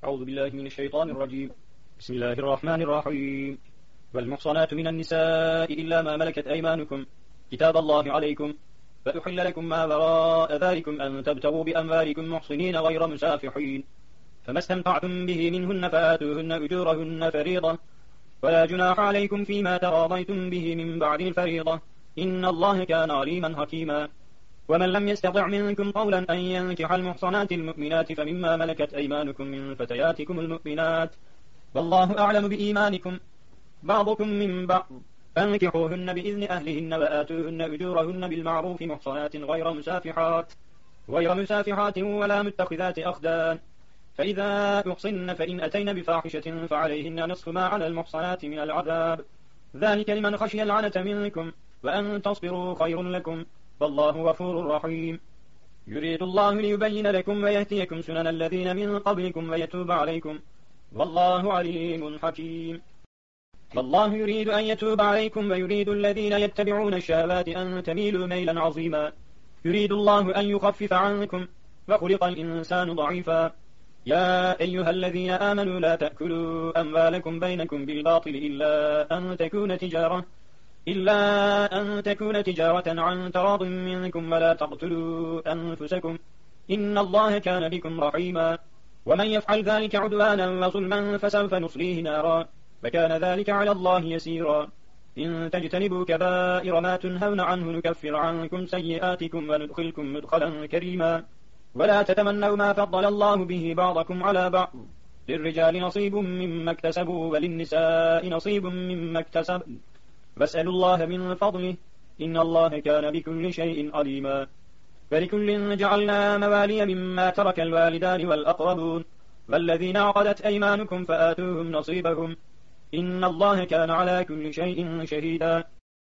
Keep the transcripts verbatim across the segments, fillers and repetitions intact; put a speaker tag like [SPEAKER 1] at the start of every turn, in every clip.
[SPEAKER 1] أعوذ بالله من الشيطان الرجيم. بسم الله الرحمن الرحيم. والمحصنات من النساء إلا ما ملكت أيمانكم كتاب الله عليكم، فأحل لكم ما وراء ذلكم أن تبتغوا بأموالكم محصنين غير مسافحين، فما استمتعتم به منهن فآتوهن أجورهن فريضة، ولا جناح عليكم فيما تراضيتم به من بعد الفريضة، إن الله كان عليما حكيما. ومن لم يستطع منكم قولا أن ينكح المحصنات المؤمنات فمما ملكت أيمانكم من فتياتكم المؤمنات، والله أعلم بإيمانكم بعضكم من بعض، فانكحوهن بإذن أهلهن وآتوهن أجورهن بالمعروف محصنات غير مسافحات غير مسافحات ولا متخذات أخدان، فإذا أحصن فإن أتين بفاحشة فعليهن نصف ما على المحصنات من العذاب، ذلك لمن خشي العنة منكم، وأن تصبروا خير لكم، والله غفور رحيم. يريد الله ليبين لكم ويهديكم سنن الذين من قبلكم ويتوب عليكم، والله عليم حكيم. والله يريد أن يتوب عليكم ويريد الذين يتبعون الشهوات أن تميلوا ميلا عظيما، يريد الله أن يخفف عنكم، وخلق الإنسان ضعيفا. يا أيها الذين آمنوا لا تأكلوا أموالكم بينكم بالباطل إلا أن تكون تجارة إلا أن تكون تجارة عن تراض منكم، ولا تقتلوا أنفسكم، إن الله كان بكم رحيما. ومن يفعل ذلك عدوانا وظلما فسوف نصليه نارا، فكان ذلك على الله يسيرا. إن تجتنبوا كبائر ما تنهون عنه نكفر عنكم سيئاتكم وندخلكم مدخلا كريما. ولا تتمنوا ما فضل الله به بعضكم على بعض، للرجال نصيب مما اكتسبوا وللنساء نصيب مما اكتسبن، واسألوا الله من فضله، إن الله كان بكل شيء عليما. فلكل جعلنا موالي مما ترك الوالدان والأقربون والذين عقدت أيمانكم فآتوهم نصيبهم، إن الله كان على كل شيء شهيدا.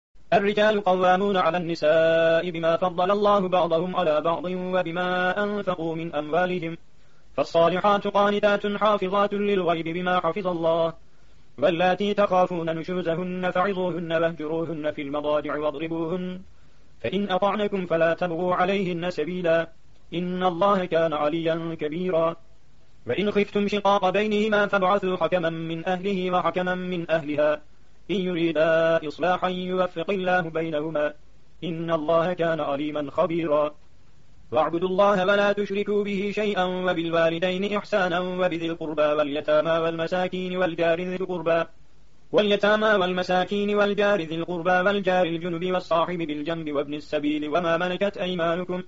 [SPEAKER 1] الرجال قوامون على النساء بما فضل الله بعضهم على بعض وبما أنفقوا من أموالهم، فالصالحات قانتات حافظات للغيب بما حفظ الله، واللاتي تخافون نشوزهن فعظوهن واهجروهن في المضاجع واضربوهن، فإن أطعنكم فلا تبغوا عليهن سبيلا، إن الله كان عليا كبيرا. وإن خفتم شقاق بينهما فابعثوا حكما من أهله وحكما من أهلها، إن يريدا إصلاحا يوفق الله بينهما، إن الله كان عليما خبيرا. واعبدوا الله ولا تشركوا به شيئا، وبالوالدين إحسانا، وبذي القربى واليتامى والمساكين والجار ذي القربى واليتامى والمساكين والجار ذي القربى والجار الجنب والصاحب بالجنب وابن السبيل وما ملكت أيمانكم،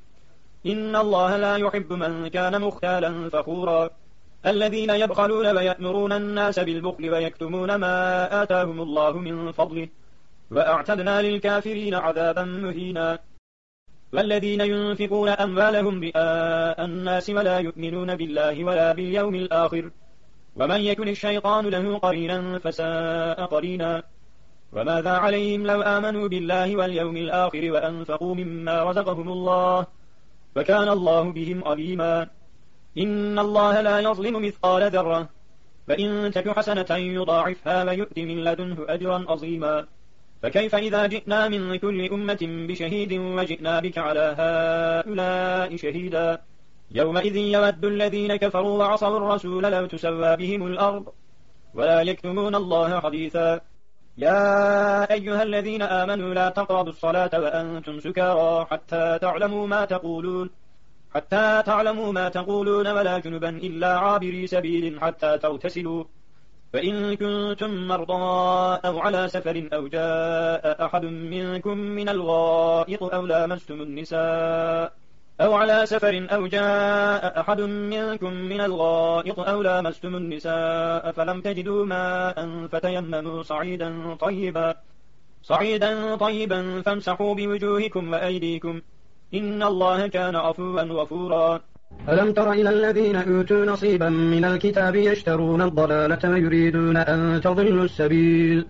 [SPEAKER 1] إن الله لا يحب من كان مختالا فخورا. الذين يبخلون ويأمرون الناس بالبخل ويكتمون ما آتاهم الله من فضله، وأعتدنا للكافرين عذابا مهينا. والذين ينفقون أموالهم رئاء الناس ولا يؤمنون بالله ولا باليوم الآخر، ومن يكن الشيطان له قرينا فساء قرينا. وماذا عليهم لو آمنوا بالله واليوم الآخر وأنفقوا مما رزقهم الله، وكان الله بهم عليما. إن الله لا يظلم مثقال ذرة، فإن تك حسنة يضاعفها ويؤت من لدنه أجرا عظيما. فكيف إذا جئنا من كل أمة بشهيد وجئنا بك على هؤلاء شهيدا، يومئذ يود الذين كفروا وعصوا الرسول لو تسوى بهم الأرض، ولا يكتمون الله حديثا. يا أيها الذين آمنوا لا تقربوا الصلاة وأنتم سكارى حتى تعلموا ما تقولون حتى تعلموا ما تقولون ولا جنبا إلا عابري سبيل حتى تغتسلوا، فإن كنتم مرضى أو على سفر أو جاء أحد منكم من الغائط أو لامستم النساء أو على سفر أو جاء أحد منكم من الغائط أو لامستم النساء فلم تجدوا ماء فتيمموا صعيدا طيبا صعيدا طيبا فامسحوا بوجوهكم وأيديكم، إن الله كان عفوا غفورا.
[SPEAKER 2] ألم تر إلى الذين أوتوا نصيبا من الكتاب يشترون الضلالة ويريدون أن تضلوا السبيل،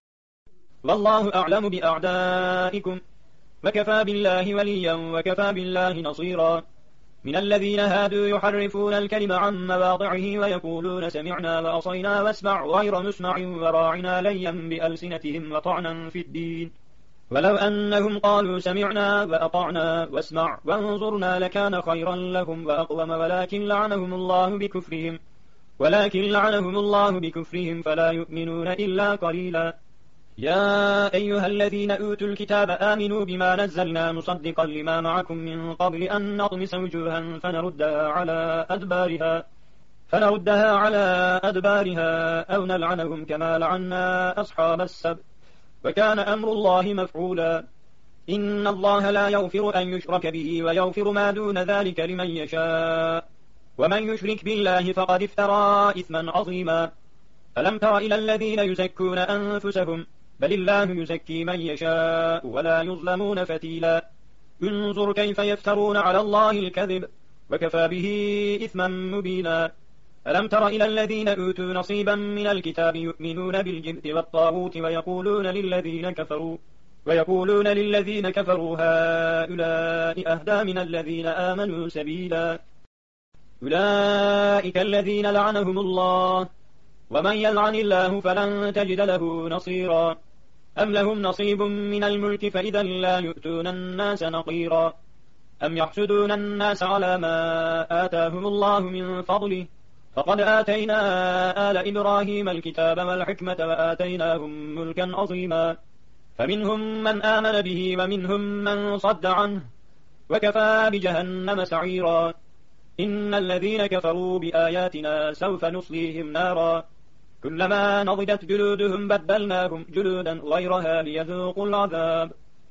[SPEAKER 1] والله أعلم بأعدائكم، وكفى بالله وليا وكفى بالله نصيرا. من الذين هادوا يحرفون الكلم عن مواضعه ويقولون سمعنا وعصينا واسمع غير مسمع وراعنا ليا بألسنتهم وطعنا في الدين، ولو أنهم قالوا سمعنا وأطعنا واسمع وانظرنا لكان خيرا لهم وأقوم، ولكن لعنهم الله بكفرهم ولكن لعنهم الله بكفرهم فلا يؤمنون إلا قليلا. يا أيها الذين أوتوا الكتاب آمنوا بما نزلنا مصدقا لما معكم من قبل أن نطمس وجوها فنردها على أدبارها فنردها على أدبارها أو نلعنهم كما لعنا أصحاب السبت وكان أمر الله مفعولا. إن الله لا يغفر أن يشرك به ويغفر ما دون ذلك لمن يشاء ومن يشرك بالله فقد افترى إثما عظيما. ألم تر إلى الذين يزكون أنفسهم بل الله يزكي من يشاء ولا يظلمون فتيلا. انظر كيف يفترون على الله الكذب وكفى به إثما مبينا. ألم تر إلى الذين أوتوا نصيبا من الكتاب يؤمنون بالجبت والطاغوت ويقولون للذين كفروا ويقولون للذين كفروا هؤلاء أهدى من الذين آمنوا سبيلا. أولئك الذين لعنهم الله ومن يلعن الله فلن تجد له نصيرا. أم لهم نصيب من الملك فإذا لا يؤتون الناس نقيرا. أم يحسدون الناس على ما آتاهم الله من فضله فقد آتينا آل إبراهيم الكتاب والحكمة وآتيناهم ملكا عظيما. فمنهم من آمن به ومنهم من صد عنه وكفى بجهنم سعيرا. إن الذين كفروا بآياتنا سوف نصليهم نارا كلما نضجت جلودهم بدلناهم جلودا غيرها ليذوقوا العذاب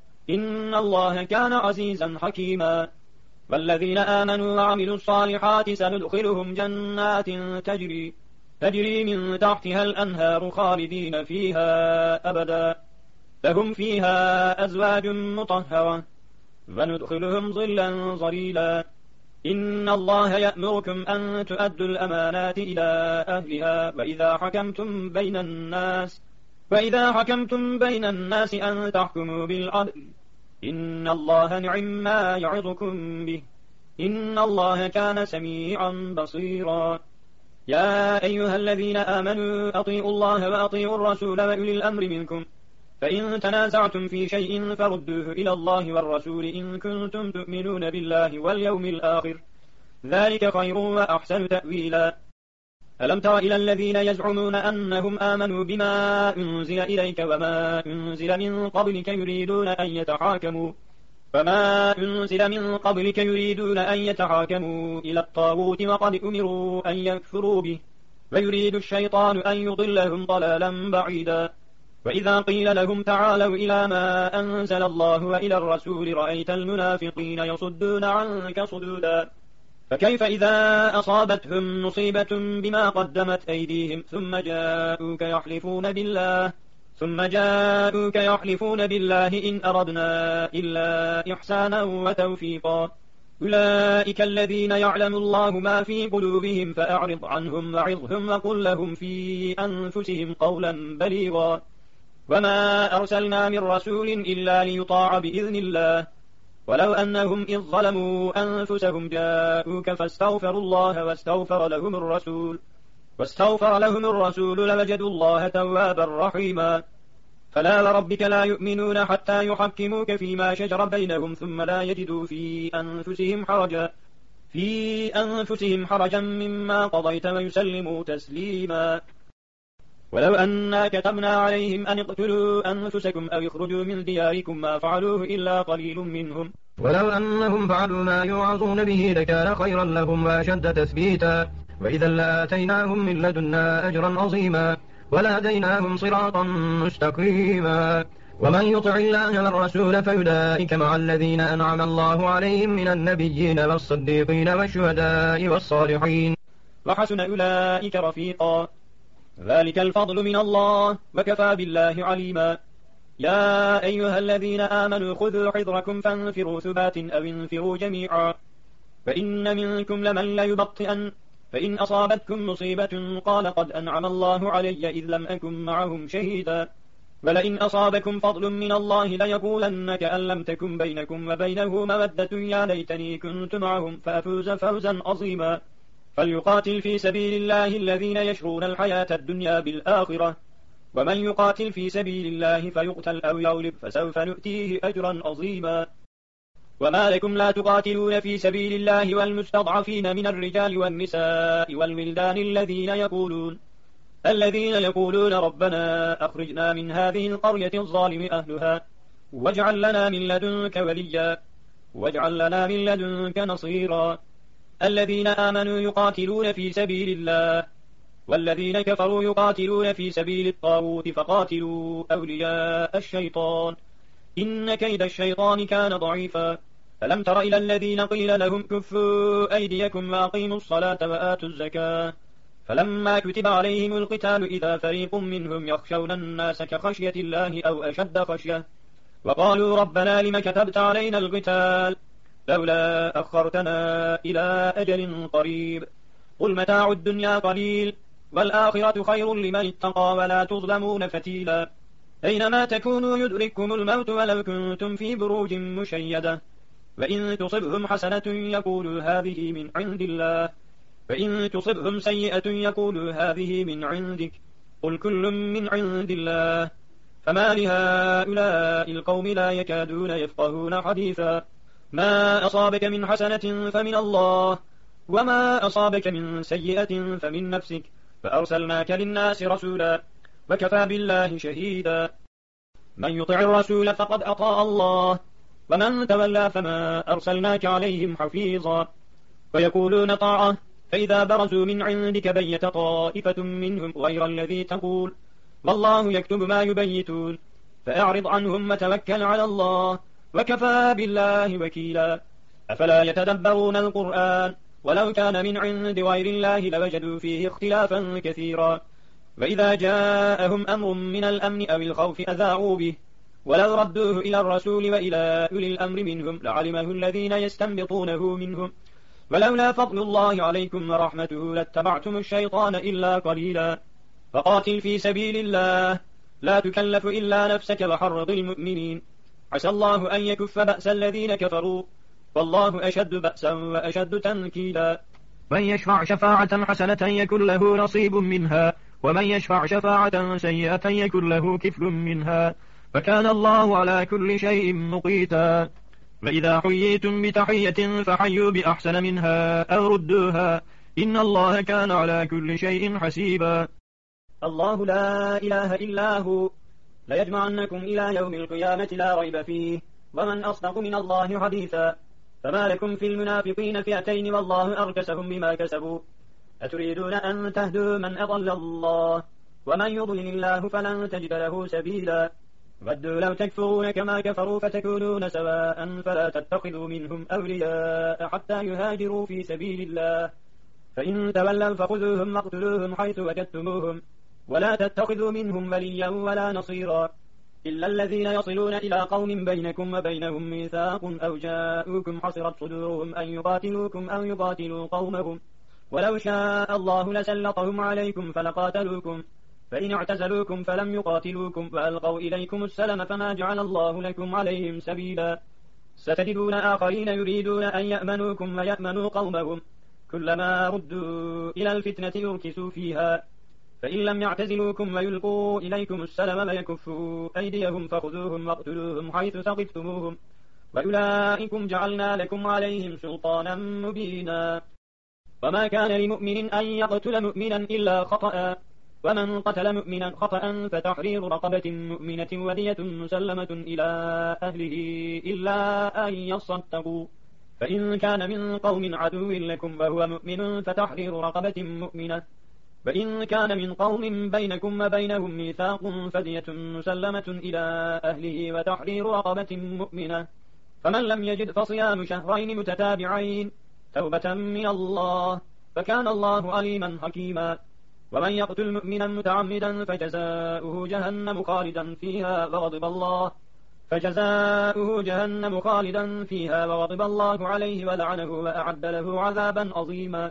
[SPEAKER 1] إن الله كان عزيزا حكيما. والذين آمنوا وعملوا الصالحات سندخلهم جنات تجري تجري من تحتها الأنهار خالدين فيها أبدا لهم فيها أزواج مطهرة وندخلهم ظلا ظليلا. إن الله يأمركم أن تؤدوا الأمانات إلى أهلها وإذا حكمتم بين الناس وإذا حكمتم بين الناس أن تحكموا بالعدل إن الله نعم ما يعظكم به إن الله كان سميعا بصيرا. يا أيها الذين آمنوا أطيعوا الله وأطيعوا الرسول وأولي الأمر منكم فإن تنازعتم في شيء فردوه إلى الله والرسول إن كنتم تؤمنون بالله واليوم الآخر ذلك خير وأحسن تأويلا. ألم تر إلى الذين يزعمون أنهم آمنوا بما أنزل إليك وما أنزل من قبلك يريدون أن يتحاكموا فما أنزل من قبلك يريدون أن يتحاكموا إلى الطاغوت وقد أمروا أن يكفروا به ويريد الشيطان أن يضلهم ضلالا بعيدا. وإذا قيل لهم تعالوا إلى ما أنزل الله وإلى الرسول رأيت المنافقين يصدون عنك صدودا. فكيف إذا أصابتهم مصيبة بما قدمت أيديهم ثم جاءوك يحلفون بالله ثم جاءوك يحلفون بالله إن أردنا إلا إحسانا وتوفيقا. أولئك الذين يعلم الله ما في قلوبهم فأعرض عنهم وعظهم وقل لهم في أنفسهم قولا بليغا. وما أرسلنا من رسول إلا ليطاع بإذن الله ولو أنهم إذ ظلموا أنفسهم جاءوك فاستغفروا الله واستغفر لهم الرسول واستغفر لهم الرسول لوجدوا الله توابا رحيما. فلا وربك لا يؤمنون حتى يحكموك فيما شجر بينهم ثم لا يجدوا في أنفسهم حرجا في أنفسهم حرجا مما قضيت ويسلموا تسليما. ولو أنا كتبنا عليهم أن اقتلوا أنفسكم أو اخرجوا من دياركم ما فعلوه إلا قليل منهم
[SPEAKER 2] ولو أنهم فعلوا ما يوعظون به لكان خيرا لهم وأشد تثبيتا وإذا لآتيناهم من لدنا أجرا عظيما ولهديناهم صراطا مستقيما. ومن يطع الله والرسول فأولئك مع الذين أنعم الله عليهم من النبيين والصديقين والشهداء والصالحين
[SPEAKER 1] وحسن أولئك رفيقا. ذلك الفضل من الله وكفى بالله عليما. يا أيها الذين آمنوا خذوا حذركم فانفروا ثبات أو انفروا جميعا فإن منكم لمن ليبطئن فإن أصابتكم مصيبة قال قد أنعم الله علي إذ لم أكن معهم شهيدا ولئن أصابكم فضل من الله ليقولن كأن لم تكن بينكم وبينه مودة يا ليتني كنت معهم فأفوز فوزا عظيما. فليقاتل في سبيل الله الذين يشرون الحياة الدنيا بالآخرة ومن يقاتل في سبيل الله فيقتل أو يغلب فسوف نؤتيه أجرا عظيما. وما لكم لا تقاتلون في سبيل الله والمستضعفين من الرجال والنساء والولدان الذين يقولون الذين يقولون ربنا أخرجنا من هذه القرية الظالم أهلها واجعل لنا من لدنك وليا واجعل لنا من لدنك نصيرا الذين آمنوا يقاتلون في سبيل الله والذين كفروا يقاتلون في سبيل الطاغوت فقاتلوا أولياء الشيطان إن كيد الشيطان كان ضعيفا فلم تر إلى الذين قيل لهم كفوا أيديكم وأقيموا الصلاة وآتوا الزكاة فلما كتب عليهم القتال إذا فريق منهم يخشون الناس كخشية الله أو أشد خشية وقالوا ربنا لم كتبت علينا القتال لولا أخرتنا إلى أجل قريب قل متاع الدنيا قليل والآخرة خير لمن اتقى ولا تظلمون فتيلا أينما تكونوا يدرككم الموت ولو كنتم في بروج مشيدة وإن تصبهم حسنة يقولوا هذه من عند الله وإن تصبهم سيئة يقولوا هذه من عندك قل كل من عند الله فما لهؤلاء القوم لا يكادون يفقهون حديثا ما أصابك من حسنة فمن الله وما أصابك من سيئة فمن نفسك فأرسلناك للناس رسولا وكفى بالله شهيدا من يطع الرسول فقد أطاع الله ومن تولى فما أرسلناك عليهم حفيظا ويقولون طاعة فإذا برزوا من عندك بيت طائفة منهم غير الذي تقول والله يكتب ما يبيتون فأعرض عنهم وتوكل على الله وكفى بالله وكيلا أفلا يتدبرون القرآن ولو كان من عند غير الله لوجدوا فيه اختلافا كثيرا وإذا جاءهم أمر من الأمن أو الخوف أذاعوا به ولو ردوه إلى الرسول وإلى أولي الأمر منهم لعلمه الذين يستنبطونه منهم ولولا فضل الله عليكم ورحمته لاتبعتم الشيطان إلا قليلا فقاتل في سبيل الله لا تكلف إلا نفسك وحرض المؤمنين عسى الله أن يكف بأس الذين كفروا والله أشد بأسا وأشد تنكيلا
[SPEAKER 2] من يشفع شفاعة حسنة يكن له نصيب منها ومن يشفع شفاعة سيئة يكن له كفل منها فكان الله على كل شيء مقيتا وإذا حييتم بتحية فحيوا بأحسن منها أو ردوها إن الله كان على كل شيء حسيبا
[SPEAKER 1] الله لا إله إلا هو ليجمعنكم إلى يوم القيامة لا ريب فيه ومن أصدق من الله حديثا فما لكم في المنافقين فئتين والله أركسهم بما كسبوا أتريدون أن تهدوا من أضل الله ومن يضلل الله فلن تجد له سبيلا ودوا لو تكفرون كما كفروا فتكونون سواء فلا تتخذوا منهم أولياء حتى يهاجروا في سبيل الله فإن تولوا فخذوهم واقتلوهم حيث وجدتموهم ولا تتخذوا منهم وليا ولا نصيرا إلا الذين يصلون إلى قوم بينكم وبينهم ميثاق أو جاءوكم حصرت صدورهم أن يقاتلوكم أو يقاتلوا قومهم ولو شاء الله لسلطهم عليكم فلقاتلوكم فإن اعتزلوكم فلم يقاتلوكم وألقوا إليكم السلم فما جعل الله لكم عليهم سبيلا ستجدون آخرين يريدون أن يأمنوكم ويأمنوا قومهم كلما ردوا إلى الفتنة يركسوا فيها فإن لم يعتزلوكم ويلقوا إليكم السلم ويكفوا أيديهم فخذوهم واقتلوهم حيث ثقفتموهم وأولئكم جعلنا لكم عليهم سلطانا مبينا وما كان لمؤمن أن يقتل مؤمنا إلا خطأ ومن قتل مؤمنا خطأ فتحرير رقبة مؤمنة ودية مسلمة إلى أهله إلا أن يصدقوا فإن كان من قوم عدو لكم وهو مؤمن فتحرير رقبة مؤمنة وإن كان من قوم بينكم وبينهم ميثاق فدية مسلمة إلى أهله وتحرير رقبة مؤمنة فمن لم يجد فصيام شهرين متتابعين توبة من الله فكان الله عليما حكيما ومن يقتل مؤمنا متعمدا فجزاؤه جهنم خالدا فيها وغضب الله فجزاؤه جهنم خالدا فيها وغضب الله عليه ولعنه وأعد له عذابا عظيما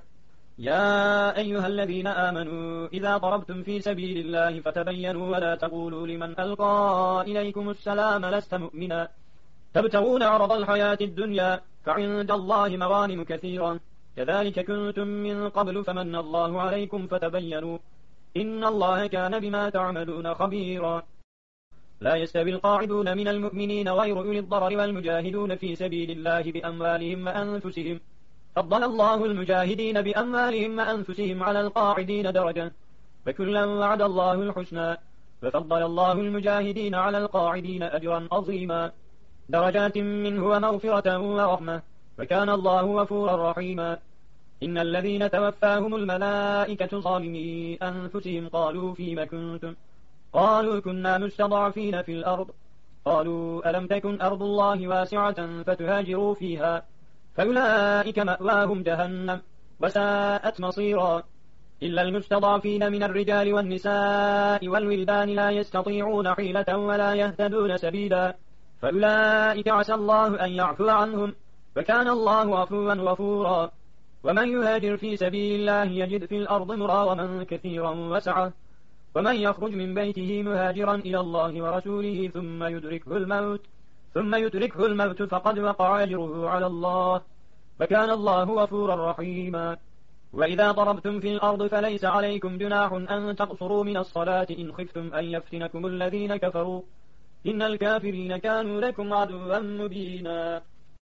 [SPEAKER 1] يا أيها الذين آمنوا إذا ضربتم في سبيل الله فتبينوا ولا تقولوا لمن ألقى إليكم السلام لست مؤمنا تبتغون عرض الحياة الدنيا فعند الله مغانم كثيرا كذلك كنتم من قبل فمن الله عليكم فتبينوا إن الله كان بما تعملون خبيرا لا يستوي القاعدون من المؤمنين غير أولي الضرر والمجاهدون في سبيل الله بأموالهم وأنفسهم فضل الله المجاهدين بأموالهم وأنفسهم على القاعدين درجة فكلا وعد الله الحسنى ففضل الله المجاهدين على القاعدين أجرا عظيما درجات منه ومغفرة ورحمة وكان الله غفورا رحيما إن الذين توفاهم الملائكة ظالمي أنفسهم قالوا فيما كنتم قالوا كنا مستضعفين في الأرض قالوا ألم تكن أرض الله واسعة فتهاجروا فيها فأولئك مأواهم جهنم وساءت مصيرا إلا المستضعفين من الرجال والنساء والولدان لا يستطيعون حيلة ولا يهتدون سبيلا فأولئك عسى الله أن يعفو عنهم فكان الله عفوا غفورا ومن يهاجر في سبيل الله يجد في الأرض مراغما كثيرا وسعة ومن يخرج من بيته مهاجرا إلى الله ورسوله ثم يدركه الموت ثم يدركه الموت فقد وقع أجره على الله فكان الله غفورا رحيما وإذا ضربتم في الأرض فليس عليكم جناح أن تقصروا من الصلاة إن خفتم أن يفتنكم الذين كفروا إن الكافرين كانوا لكم عدوا مبينا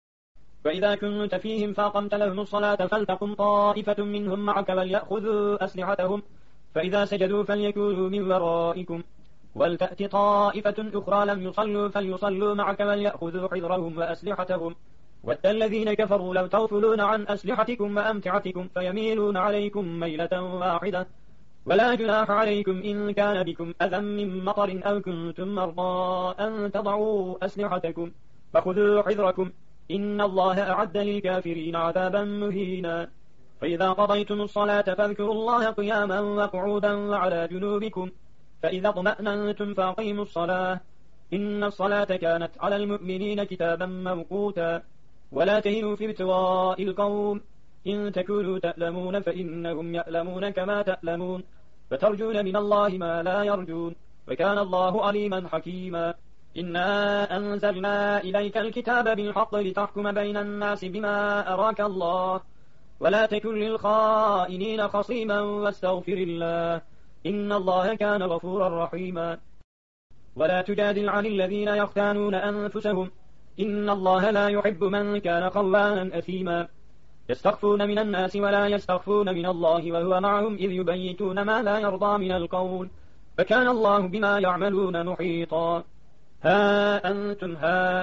[SPEAKER 1] وإذا كنت فيهم فاقمت لهم الصلاة فلتقم طائفة منهم معك وليأخذوا أسلحتهم فإذا سجدوا فليكونوا من ورائكم ولتأت طائفة أخرى لم يصلوا فليصلوا معك وليأخذوا حذرهم وأسلحتهم ود الذين كفروا لو تغفلون عن أسلحتكم وأمتعتكم فيميلون عليكم ميلة واحدة ولا جناح عليكم إن كان بكم أذى من مطر أو كنتم مرضى أن تضعوا أسلحتكم فخذوا حذركم إن الله أعد للكافرين عذابا مهينا فإذا قضيتم الصلاة فاذكروا الله قياما وقعودا وعلى جنوبكم فإذا اطمأننتم فأقيموا الصلاة إن الصلاة كانت على المؤمنين كتابا موقوتا ولا تهنوا في ابتغاء القوم إن تكونوا تألمون فإنهم يألمون كما تألمون فترجون من الله ما لا يرجون وكان الله عليما حكيما إنا أنزلنا إليك الكتاب بالحق لتحكم بين الناس بما أراك الله ولا تكن للخائنين خصيما واستغفر الله إن الله كان غفورا رحيما ولا تجادل عن الذين يختانون أنفسهم إن الله لا يحب من كان خوانا أثيما يستخفون من الناس ولا يستخفون من الله وهو معهم إذ يبيتون ما لا يرضى من القول فكان الله بما يعملون محيطا ها أنتم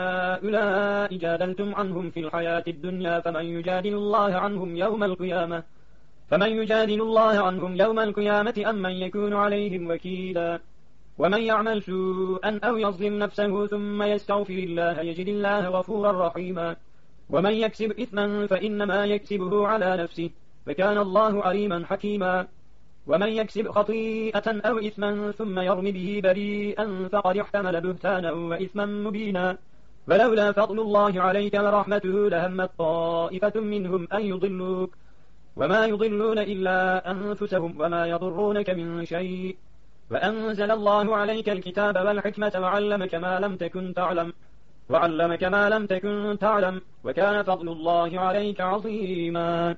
[SPEAKER 1] هؤلاء جادلتم عنهم في الحياة الدنيا فمن يجادل الله عنهم يوم القيامة فمن يجادل الله عنهم يوم القيامة أم من يكون عليهم وكيلا ومن يعمل سوءا أو يظلم نفسه ثم يستغفر الله يجد الله غفورا رحيما ومن يكسب إثما فإنما يكسبه على نفسه فكان الله عليما حكيما ومن يكسب خطيئة أو إثما ثم يرم به بريئا فقد احتمل بهتانا وإثما مبينا ولولا فضل الله عليك ورحمته لهمت طائفة منهم أن يضلوك وما يضلون إلا أنفسهم وما يضرونك من شيء وأنزل الله عليك الكتاب والحكمة وعلمك ما لم تكن تعلم وعلمك ما لم تكن تعلم وكان فضل الله عليك عظيما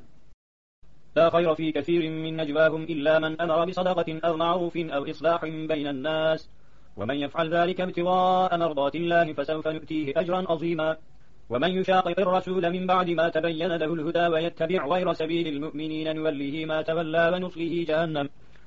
[SPEAKER 1] لا خير في كثير من نجواهم إلا من أمر بصدقة أو معروف أو إصلاح بين الناس ومن يفعل ذلك ابتغاء مرضات الله فسوف نؤتيه أجرا عظيما ومن يشاقق الرسول من بعد ما تبين له الهدى ويتبع غير سبيل المؤمنين نوله ما تولى ونصله جهنم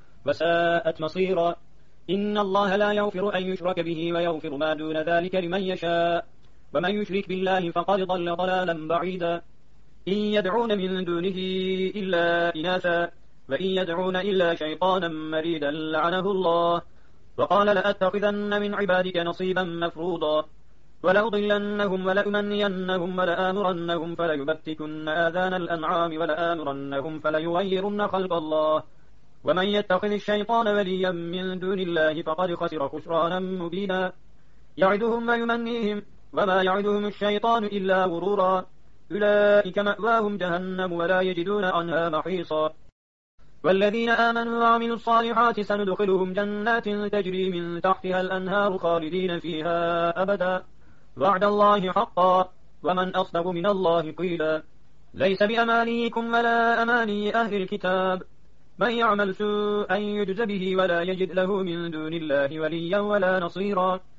[SPEAKER 1] وساءت مصيرا إن الله لا يغفر أن يشرك به ويغفر ما دون ذلك لمن يشاء ومن يشرك بالله فقد ضل ضلالا بعيدا إن يدعون من دونه إلا إناثا وإن يدعون إلا شيطانا مريدا لعنه الله وقال لأتخذن من عبادك نصيبا مفروضا ولأضلنهم ولأمنينهم ولآمرنهم فليبتكن آذان الأنعام ولآمرنهم فليغيرن خلق الله ومن يتخذ الشيطان وليا من دون الله فقد خسر خسرانا مبينا يعدهم ويمنيهم وما يعدهم الشيطان إلا غرورا أولئك مأواهم جهنم ولا يجدون عنها محيصا والذين آمنوا وعملوا الصالحات سندخلهم جنات تجري من تحتها الأنهار خالدين فيها أبدا وعد الله حقا ومن أصدق من الله قيلا ليس بأمانيكم ولا أماني أهل الكتاب من يعمل سوءا يجز به ولا يجد له من دون الله وليا ولا نصيرا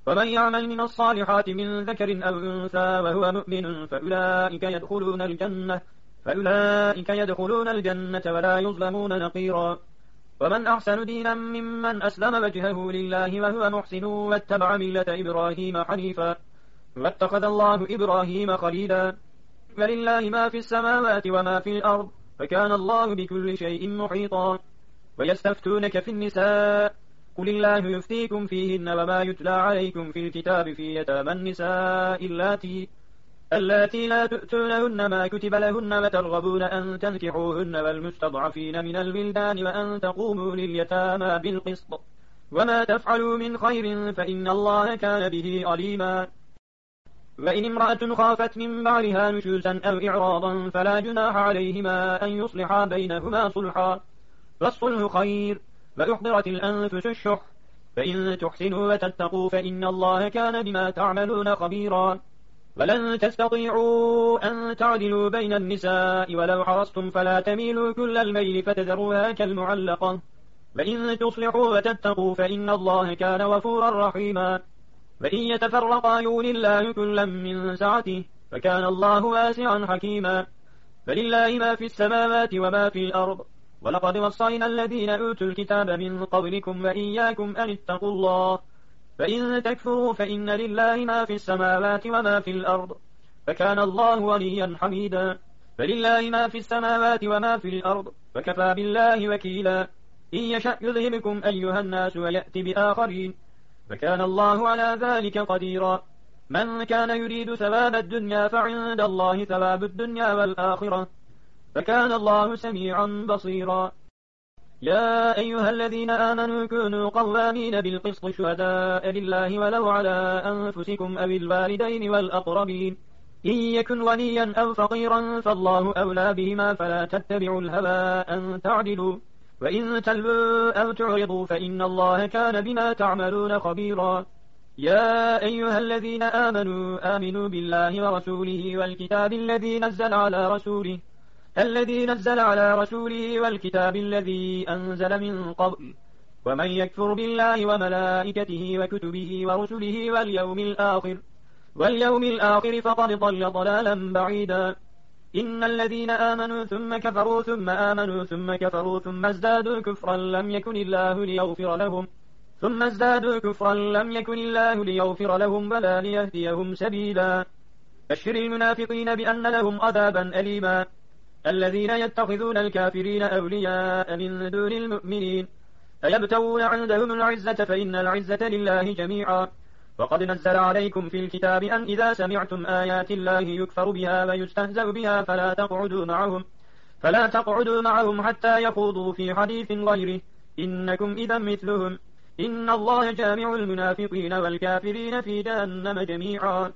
[SPEAKER 1] ومن يعمل من الصالحات من ذكر أو أنثى وهو مؤمن فأولئك يدخلون الجنة فأولئك يدخلون الجنة ولا يظلمون نقيرا. ومن أحسن دينا ممن أسلم وجهه لله وهو محسن واتبع ملة إبراهيم حنيفا واتخذ الله إبراهيم خليلا. ولله ما في السماوات وما في الأرض فكان الله بكل شيء محيطا. ويستفتونك في النساء قل الله يفتيكم فيهن وما يتلى عليكم في الكتاب في يتامى النساء اللاتي اللاتي لا تؤتونهن ما كتب لهن وترغبون أن تنكحوهن والمستضعفين من الولدان وأن تقوموا لليتامى بالقسط وما تفعلوا من خير فإن الله كان به عليما. وإن امرأة خافت من بعلها نشوزا أو إعراضا فلا جناح عليهما أن يصلحا بينهما صلحا والصلح خير. وأحضرت الأنفس الشح فإن تحسنوا وتتقوا فإن الله كان بما تعملون خبيرا. ولن تستطيعوا أن تعدلوا بين النساء ولو حرصتم فلا تميلوا كل الميل فتذروها كالمعلقة. وإن تصلحوا وتتقوا فإن الله كان غفورا رحيما. وإن يتفرقا يغني الله كلا من سعته فكان الله واسعا حكيما. فلله ما في السماوات وما في الأرض ولقد وصينا الذين أوتوا الكتاب من قبلكم وإياكم أن اتقوا الله. فإن تكفروا فإن لله ما في السماوات وما في الأرض فكان الله وليا حميدا. فلله ما في السماوات وما في الأرض فكفى بالله وكيلا. إن يشأ يذهبكم أيها الناس ويأتي بآخرين فكان الله على ذلك قديرا. من كان يريد ثواب الدنيا فعند الله ثواب الدنيا والآخرة فكان الله سميعا بصيرا. يا أيها الذين آمنوا كونوا قوامين بالقسط شهداء لله ولو على أنفسكم أو الوالدين والأقربين إن يكن غنيا أو فقيرا فالله أولى بهما فلا تتبعوا الهوى أن تعدلوا وإن تلووا أو تعرضوا فإن الله كان بما تعملون خبيرا. يا أيها الذين آمنوا آمنوا بالله ورسوله والكتاب الذي نزل على رسوله الذي نزل على رسوله والكتاب الذي أنزل من قبل ومن يكفر بالله وملائكته وكتبه ورسله واليوم الآخر واليوم الآخر فقد ضل ضلالا بعيدا. إن الذين آمنوا ثم كفروا ثم آمنوا ثم كفروا ثم ازدادوا كفرا لم يكن الله ليغفر لهم ثم ازدادوا كفرا لم يكن الله ليغفر لهم ولا ليهديهم سبيلا. بشر المنافقين بأن لهم عذابا أليما. الذين يتخذون الكافرين أولياء من دون المؤمنين أيبتغون عندهم العزة فإن العزة لله جميعا. وقد نزل عليكم في الكتاب أن إذا سمعتم آيات الله يكفر بها ويستهزأ بها فلا تقعدوا معهم فلا تقعدوا معهم حتى يخوضوا في حديث غيره إنكم إذا مثلهم إن الله جامع المنافقين والكافرين في جهنم جميعا.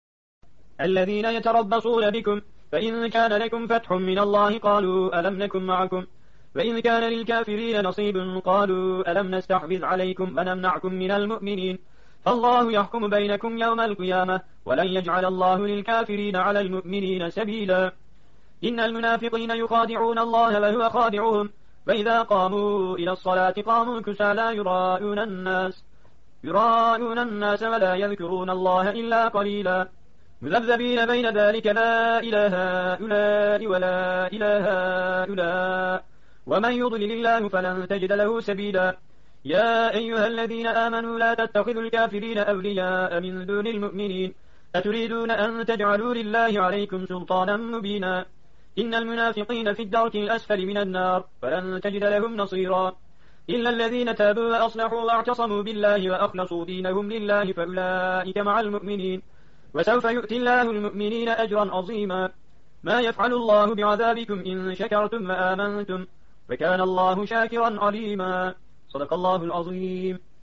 [SPEAKER 1] الذين يتربصون بكم فإن كان لكم فتح من الله قالوا ألم نكن معكم وإن كان للكافرين نصيب قالوا ألم نستحفظ عليكم ونمنعكم من المؤمنين فالله يحكم بينكم يوم القيامة ولن يجعل الله للكافرين على المؤمنين سبيلا. إن المنافقين يخادعون الله وهو خادعهم وإذا قاموا إلى الصلاة قاموا كسالى يراءون الناس يراءون الناس ولا يذكرون الله إلا قليلا مذبذبين بين ذلك لا إله هؤلاء ولا إله هؤلاء ومن يضلل الله فلن تجد له سبيلا. يا أيها الذين آمنوا لا تتخذوا الكافرين أولياء من دون المؤمنين أتريدون أن تجعلوا لله عليكم سلطانا مبينا. إن المنافقين في الدرك الأسفل من النار فلن تجد لهم نصيرا إلا الذين تابوا وأصلحوا واعتصموا بالله وأخلصوا دينهم لله فأولئك مع المؤمنين وسوف يؤتي الله المؤمنين أجرا عظيما. ما يفعل الله بعذابكم إن شكرتم وآمنتم وكان الله شاكرا عليما. صدق الله العظيم.